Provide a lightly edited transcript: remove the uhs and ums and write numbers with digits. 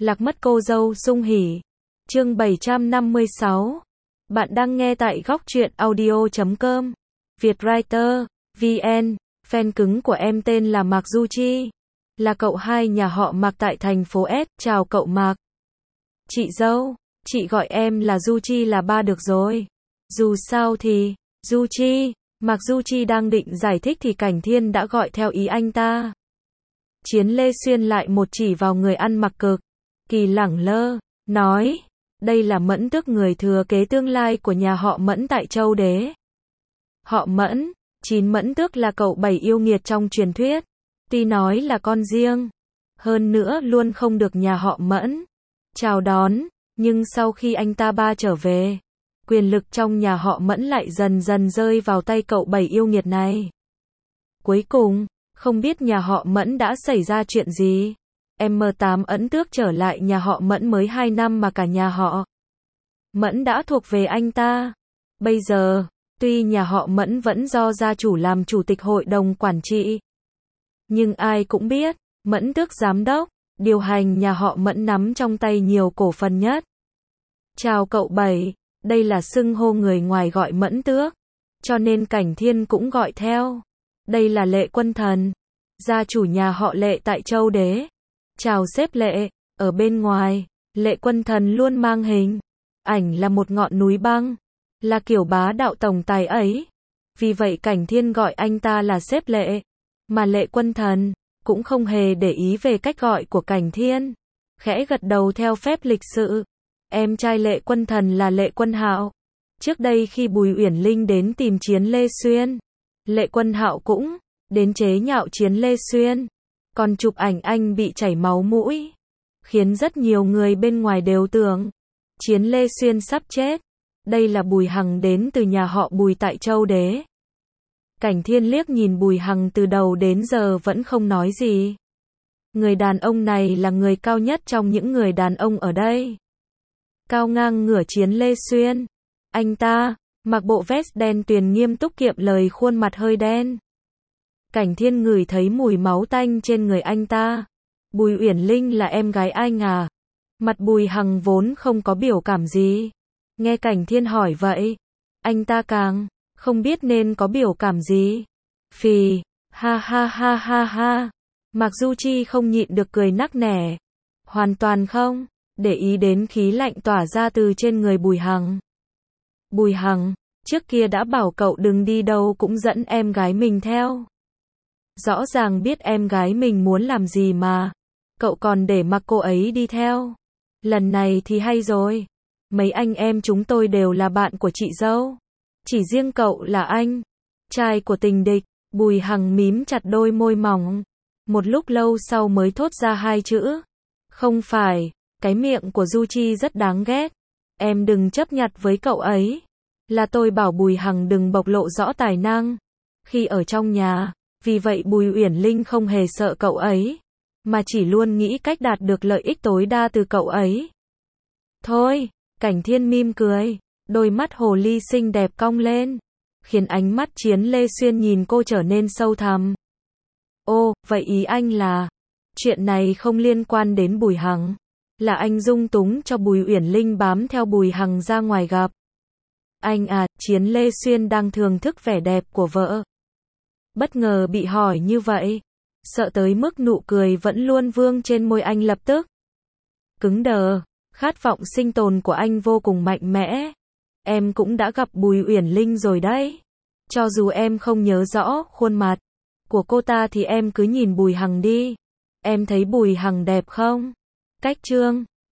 Lạc mất cô dâu sung hỉ. Chương 756. Bạn đang nghe tại góc truyện audio.com. Vietwriter, VN. Fan cứng của em tên là Mạc Du Chi. Là cậu hai nhà họ Mạc tại thành phố S. Chào cậu Mạc. Chị dâu, chị gọi em là Du Chi là ba được rồi. Dù sao thì, Du Chi. Mạc Du Chi đang định giải thích thì Cảnh Thiên đã gọi theo ý anh ta. Chiến Lê Xuyên lại một chỉ vào người ăn mặc cực kỳ lẳng lơ, nói, đây là Mẫn Tước, người thừa kế tương lai của nhà họ Mẫn tại Châu Đế. Họ Mẫn, Chín Mẫn Tước là cậu bảy yêu nghiệt trong truyền thuyết, tuy nói là con riêng, hơn nữa luôn không được nhà họ Mẫn chào đón, nhưng sau khi anh ta ba trở về, quyền lực trong nhà họ Mẫn lại dần dần rơi vào tay cậu bảy yêu nghiệt này. Cuối cùng, không biết nhà họ Mẫn đã xảy ra chuyện gì. M8 Ẩn Tước trở lại nhà họ Mẫn mới 2 năm mà cả nhà họ Mẫn đã thuộc về anh ta. Bây giờ, tuy nhà họ Mẫn vẫn do gia chủ làm chủ tịch hội đồng quản trị, nhưng ai cũng biết, Mẫn Tước giám đốc, điều hành nhà họ Mẫn nắm trong tay nhiều cổ phần nhất. Chào cậu bảy, đây là xưng hô người ngoài gọi Mẫn Tước, cho nên Cảnh Thiên cũng gọi theo. Đây là Lệ Quân Thần, gia chủ nhà họ Lệ tại Châu Đế. Chào sếp Lệ. Ở bên ngoài, Lệ Quân Thần luôn mang hình ảnh là một ngọn núi băng, là kiểu bá đạo tổng tài ấy. Vì vậy Cảnh Thiên gọi anh ta là sếp Lệ, mà Lệ Quân Thần cũng không hề để ý về cách gọi của Cảnh Thiên, khẽ gật đầu theo phép lịch sự. Em trai Lệ Quân Thần là Lệ Quân Hạo. Trước đây khi Bùi Uyển Linh đến tìm Chiến Lê Xuyên, Lệ Quân Hạo cũng đến chế nhạo Chiến Lê Xuyên, còn chụp ảnh anh bị chảy máu mũi, khiến rất nhiều người bên ngoài đều tưởng Chiến Lê Xuyên sắp chết. Đây là Bùi Hằng đến từ nhà họ Bùi tại Châu Đế. Cảnh Thiên liếc nhìn Bùi Hằng từ đầu đến giờ vẫn không nói gì. Người đàn ông này là người cao nhất trong những người đàn ông ở đây, cao ngang ngửa Chiến Lê Xuyên. Anh ta mặc bộ vest đen tuyền, nghiêm túc kiệm lời, khuôn mặt hơi đen. Cảnh Thiên ngửi thấy mùi máu tanh trên người anh ta. Bùi Uyển Linh là em gái anh à? Mặt Bùi Hằng vốn không có biểu cảm gì. Nghe Cảnh Thiên hỏi vậy, anh ta càng không biết nên có biểu cảm gì. Phì, ha ha ha ha ha. Mạc Du Chi không nhịn được cười nắc nẻ. Hoàn toàn không để ý đến khí lạnh tỏa ra từ trên người Bùi Hằng. Bùi Hằng, trước kia đã bảo cậu đừng đi đâu cũng dẫn em gái mình theo. Rõ ràng biết em gái mình muốn làm gì mà cậu còn để mặc cô ấy đi theo. Lần này thì hay rồi. Mấy anh em chúng tôi đều là bạn của chị dâu. Chỉ riêng cậu là anh trai của tình địch. Bùi Hằng mím chặt đôi môi mỏng. Một lúc lâu sau mới thốt ra hai chữ. Không phải. Cái miệng của Du Chi rất đáng ghét. Em đừng chấp nhặt với cậu ấy. Là tôi bảo Bùi Hằng đừng bộc lộ rõ tài năng khi ở trong nhà. Vì vậy Bùi Uyển Linh không hề sợ cậu ấy, mà chỉ luôn nghĩ cách đạt được lợi ích tối đa từ cậu ấy. Thôi, Cảnh Thiên mỉm cười, đôi mắt hồ ly xinh đẹp cong lên, khiến ánh mắt Chiến Lê Xuyên nhìn cô trở nên sâu thẳm. Ô, vậy ý anh là, chuyện này không liên quan đến Bùi Hằng, là anh dung túng cho Bùi Uyển Linh bám theo Bùi Hằng ra ngoài gặp anh à? Chiến Lê Xuyên đang thưởng thức vẻ đẹp của vợ, bất ngờ bị hỏi như vậy, sợ tới mức nụ cười vẫn luôn vương trên môi anh lập tức cứng đờ. Khát vọng sinh tồn của anh vô cùng mạnh mẽ. Em cũng đã gặp Bùi Uyển Linh rồi đấy. Cho dù em không nhớ rõ khuôn mặt của cô ta thì em cứ nhìn Bùi Hằng đi. Em thấy Bùi Hằng đẹp không? Cách trương